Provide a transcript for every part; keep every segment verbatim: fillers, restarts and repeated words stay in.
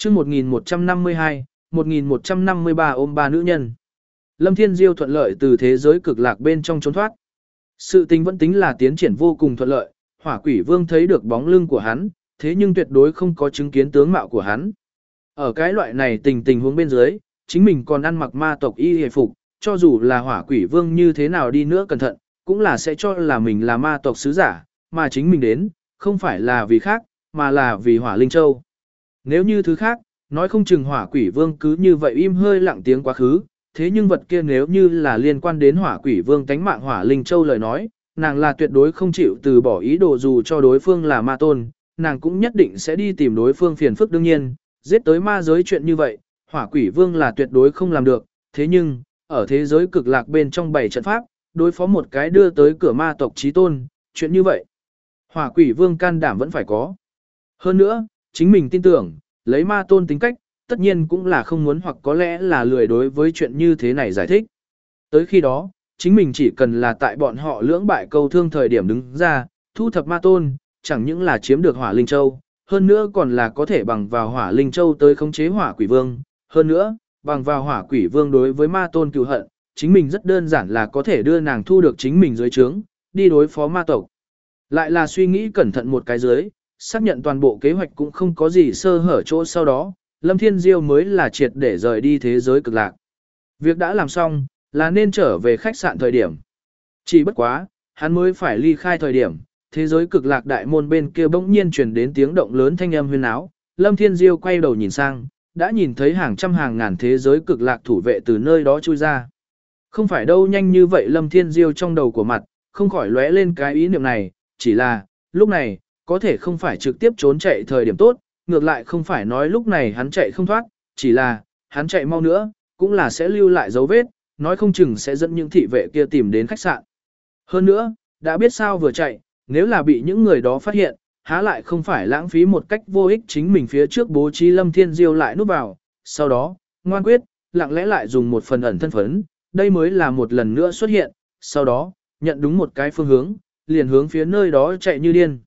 chương một nghìn một trăm năm mươi hai, một nghìn một trăm năm mươi ba ôm ba nữ nhân. Lâm Thiên Diêu thuận lợi từ thế giới cực lạc bên trong trốn thoát. Sự tình vẫn tính là tiến triển vô cùng thuận lợi, Hỏa Quỷ Vương thấy được bóng lưng của hắn, thế nhưng tuyệt đối không có chứng kiến tướng mạo của hắn. Ở cái loại này tình tình huống bên dưới, chính mình còn ăn mặc ma tộc y hề phục, cho dù là Hỏa Quỷ Vương như thế nào đi nữa cẩn thận, cũng là sẽ cho là mình là ma tộc sứ giả, mà chính mình đến, không phải là vì khác, mà là vì Hỏa Linh Châu. Nếu như thứ khác, nói không chừng Hỏa Quỷ Vương cứ như vậy im hơi lặng tiếng quá khứ, thế nhưng vật kia nếu như là liên quan đến Hỏa Quỷ Vương tánh mạng Hỏa Linh Châu lời nói, nàng là tuyệt đối không chịu từ bỏ ý đồ dù cho đối phương là ma tôn, nàng cũng nhất định sẽ đi tìm đối phương phiền phức đương nhiên, giết tới ma giới chuyện như vậy, Hỏa Quỷ Vương là tuyệt đối không làm được, thế nhưng, ở thế giới cực lạc bên trong bảy trận pháp, đối phó một cái đưa tới cửa ma tộc chí tôn, chuyện như vậy, Hỏa Quỷ Vương can đảm vẫn phải có. Hơn nữa, chính mình tin tưởng, lấy ma tôn tính cách, tất nhiên cũng là không muốn hoặc có lẽ là lười đối với chuyện như thế này giải thích. Tới khi đó, chính mình chỉ cần là tại bọn họ lưỡng bại câu thương thời điểm đứng ra, thu thập ma tôn, chẳng những là chiếm được Hỏa Linh Châu, hơn nữa còn là có thể bằng vào Hỏa Linh Châu tới khống chế Hỏa Quỷ Vương, hơn nữa, bằng vào Hỏa Quỷ Vương đối với ma tôn cừu hận, chính mình rất đơn giản là có thể đưa nàng thu được chính mình dưới trướng, đi đối phó ma tộc. Lại là suy nghĩ cẩn thận một cái dưới, xác nhận toàn bộ kế hoạch cũng không có gì sơ hở chỗ sau đó, Lâm Thiên Diêu mới là triệt để rời đi thế giới cực lạc. Việc đã làm xong, là nên trở về khách sạn thời điểm. Chỉ bất quá, hắn mới phải ly khai thời điểm, thế giới cực lạc đại môn bên kia bỗng nhiên truyền đến tiếng động lớn thanh âm huyên áo. Lâm Thiên Diêu quay đầu nhìn sang, đã nhìn thấy hàng trăm hàng ngàn thế giới cực lạc thủ vệ từ nơi đó chui ra. Không phải đâu nhanh như vậy Lâm Thiên Diêu trong đầu của mặt, không khỏi lóe lên cái ý niệm này, chỉ là, lúc này, có thể không phải trực tiếp trốn chạy thời điểm tốt, ngược lại không phải nói lúc này hắn chạy không thoát, chỉ là, hắn chạy mau nữa, cũng là sẽ lưu lại dấu vết, nói không chừng sẽ dẫn những thị vệ kia tìm đến khách sạn. Hơn nữa, đã biết sao vừa chạy, nếu là bị những người đó phát hiện, há lại không phải lãng phí một cách vô ích chính mình phía trước bố trí Lâm Thiên Diêu lại núp vào, sau đó, ngoan quyết, lặng lẽ lại dùng một phần ẩn thân phấn, đây mới là một lần nữa xuất hiện, sau đó, nhận đúng một cái phương hướng, liền hướng phía nơi đó chạy như điên.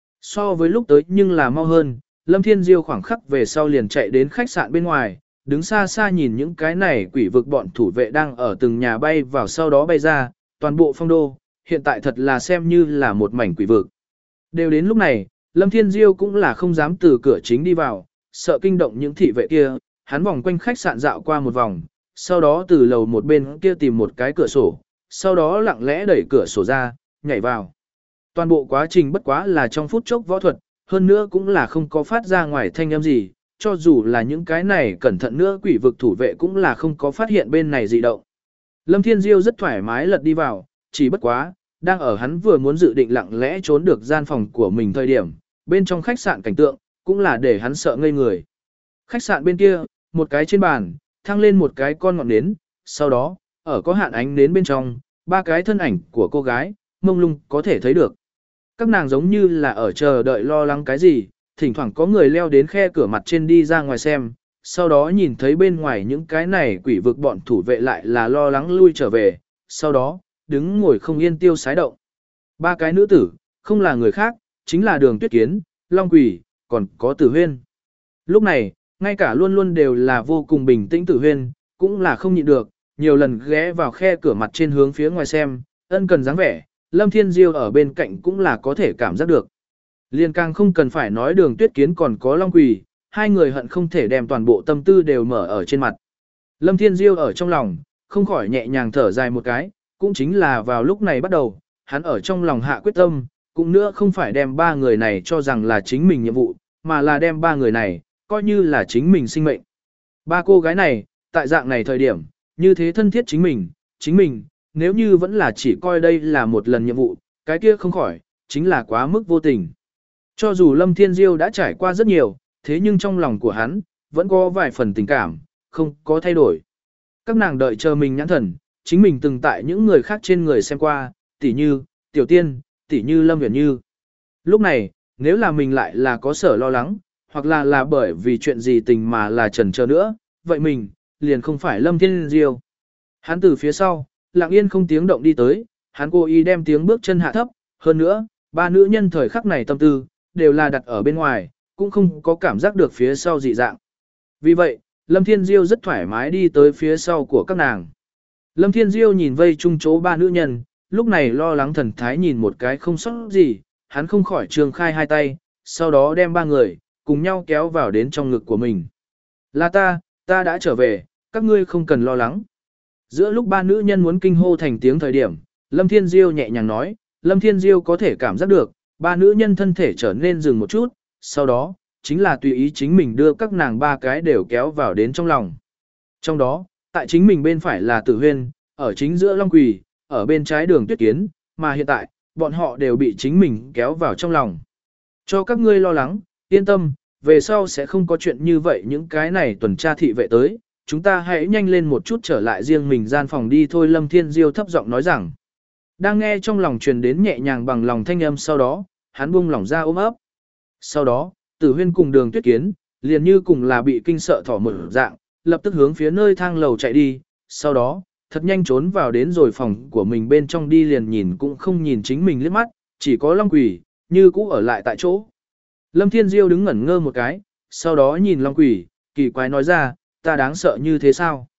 So với lúc tới nhưng là mau hơn, Lâm Thiên Diêu khoảng khắc về sau liền chạy đến khách sạn bên ngoài, đứng xa xa nhìn những cái này quỷ vực bọn thủ vệ đang ở từng nhà bay vào sau đó bay ra, toàn bộ phong đô, hiện tại thật là xem như là một mảnh quỷ vực. Đều đến lúc này, Lâm Thiên Diêu cũng là không dám từ cửa chính đi vào, sợ kinh động những thị vệ kia, hắn vòng quanh khách sạn dạo qua một vòng, sau đó từ lầu một bên kia tìm một cái cửa sổ, sau đó lặng lẽ đẩy cửa sổ ra, nhảy vào. Toàn bộ quá trình bất quá là trong phút chốc võ thuật, hơn nữa cũng là không có phát ra ngoài thanh âm gì, cho dù là những cái này cẩn thận nữa quỷ vực thủ vệ cũng là không có phát hiện bên này dị động. Lâm Thiên Diêu rất thoải mái lật đi vào, chỉ bất quá, đang ở hắn vừa muốn dự định lặng lẽ trốn được gian phòng của mình thời điểm, bên trong khách sạn cảnh tượng, cũng là để hắn sợ ngây người. Khách sạn bên kia, một cái trên bàn, thăng lên một cái con ngọn nến, sau đó, ở có hạn ánh nến bên trong, ba cái thân ảnh của cô gái, mông lung có thể thấy được. Các nàng giống như là ở chờ đợi lo lắng cái gì, thỉnh thoảng có người leo đến khe cửa mặt trên đi ra ngoài xem, sau đó nhìn thấy bên ngoài những cái này quỷ vực bọn thủ vệ lại là lo lắng lui trở về, sau đó, đứng ngồi không yên tiêu sái động. Ba cái nữ tử, không là người khác, chính là Đường Tuyết Kiến, Long Quỷ, còn có Tử Huyên. Lúc này, ngay cả luôn luôn đều là vô cùng bình tĩnh Tử Huyên, cũng là không nhịn được, nhiều lần ghé vào khe cửa mặt trên hướng phía ngoài xem, ân cần dáng vẻ, Lâm Thiên Diêu ở bên cạnh cũng là có thể cảm giác được. Liên càng không cần phải nói Đường Tuyết Kiến còn có Long Quỳ, hai người hận không thể đem toàn bộ tâm tư đều mở ở trên mặt. Lâm Thiên Diêu ở trong lòng, không khỏi nhẹ nhàng thở dài một cái, cũng chính là vào lúc này bắt đầu, hắn ở trong lòng hạ quyết tâm, cũng nữa không phải đem ba người này cho rằng là chính mình nhiệm vụ, mà là đem ba người này, coi như là chính mình sinh mệnh. Ba cô gái này, tại dạng này thời điểm, như thế thân thiết chính mình, chính mình, nếu như vẫn là chỉ coi đây là một lần nhiệm vụ, cái kia không khỏi, chính là quá mức vô tình. Cho dù Lâm Thiên Diêu đã trải qua rất nhiều, thế nhưng trong lòng của hắn, vẫn có vài phần tình cảm, không có thay đổi. Các nàng đợi chờ mình nhãn thần, chính mình từng tại những người khác trên người xem qua, tỉ như, Tiểu Tiên, tỉ như Lâm Viễn Như. Lúc này, nếu là mình lại là có sở lo lắng, hoặc là là bởi vì chuyện gì tình mà là chần chờ nữa, vậy mình, liền không phải Lâm Thiên Diêu. Hắn từ phía sau, lặng yên không tiếng động đi tới, hắn cố ý đem tiếng bước chân hạ thấp, hơn nữa, ba nữ nhân thời khắc này tâm tư, đều là đặt ở bên ngoài, cũng không có cảm giác được phía sau dị dạng. Vì vậy, Lâm Thiên Diêu rất thoải mái đi tới phía sau của các nàng. Lâm Thiên Diêu nhìn vây chung chỗ ba nữ nhân, lúc này lo lắng thần thái nhìn một cái không sót gì, hắn không khỏi trường khai hai tay, sau đó đem ba người, cùng nhau kéo vào đến trong ngực của mình. Là ta, ta đã trở về, các ngươi không cần lo lắng. Giữa lúc ba nữ nhân muốn kinh hô thành tiếng thời điểm, Lâm Thiên Diêu nhẹ nhàng nói, Lâm Thiên Diêu có thể cảm giác được, ba nữ nhân thân thể trở nên dừng một chút, sau đó, chính là tùy ý chính mình đưa các nàng ba cái đều kéo vào đến trong lòng. Trong đó, tại chính mình bên phải là Tử Huyên, ở chính giữa Long Quỳ, ở bên trái Đường Tuyết Kiến, mà hiện tại, bọn họ đều bị chính mình kéo vào trong lòng. Cho các ngươi lo lắng, yên tâm, về sau sẽ không có chuyện như vậy những cái này tuần tra thị vệ tới, chúng ta hãy nhanh lên một chút trở lại riêng mình gian phòng đi thôi. Lâm Thiên Diêu thấp giọng nói rằng, đang nghe trong lòng truyền đến nhẹ nhàng bằng lòng thanh âm, sau đó, hắn buông lỏng ra ôm ấp. Sau đó, Tử Huyên cùng Đường Tuyết Kiến, liền như cùng là bị kinh sợ thỏ mở dạng, lập tức hướng phía nơi thang lầu chạy đi, sau đó, thật nhanh trốn vào đến rồi phòng của mình bên trong đi, liền nhìn cũng không nhìn chính mình liếc mắt, chỉ có Long Quỷ, như cũ ở lại tại chỗ. Lâm Thiên Diêu đứng ngẩn ngơ một cái, sau đó nhìn Long Quỷ, kỳ quái nói ra, ta đáng sợ như thế sao?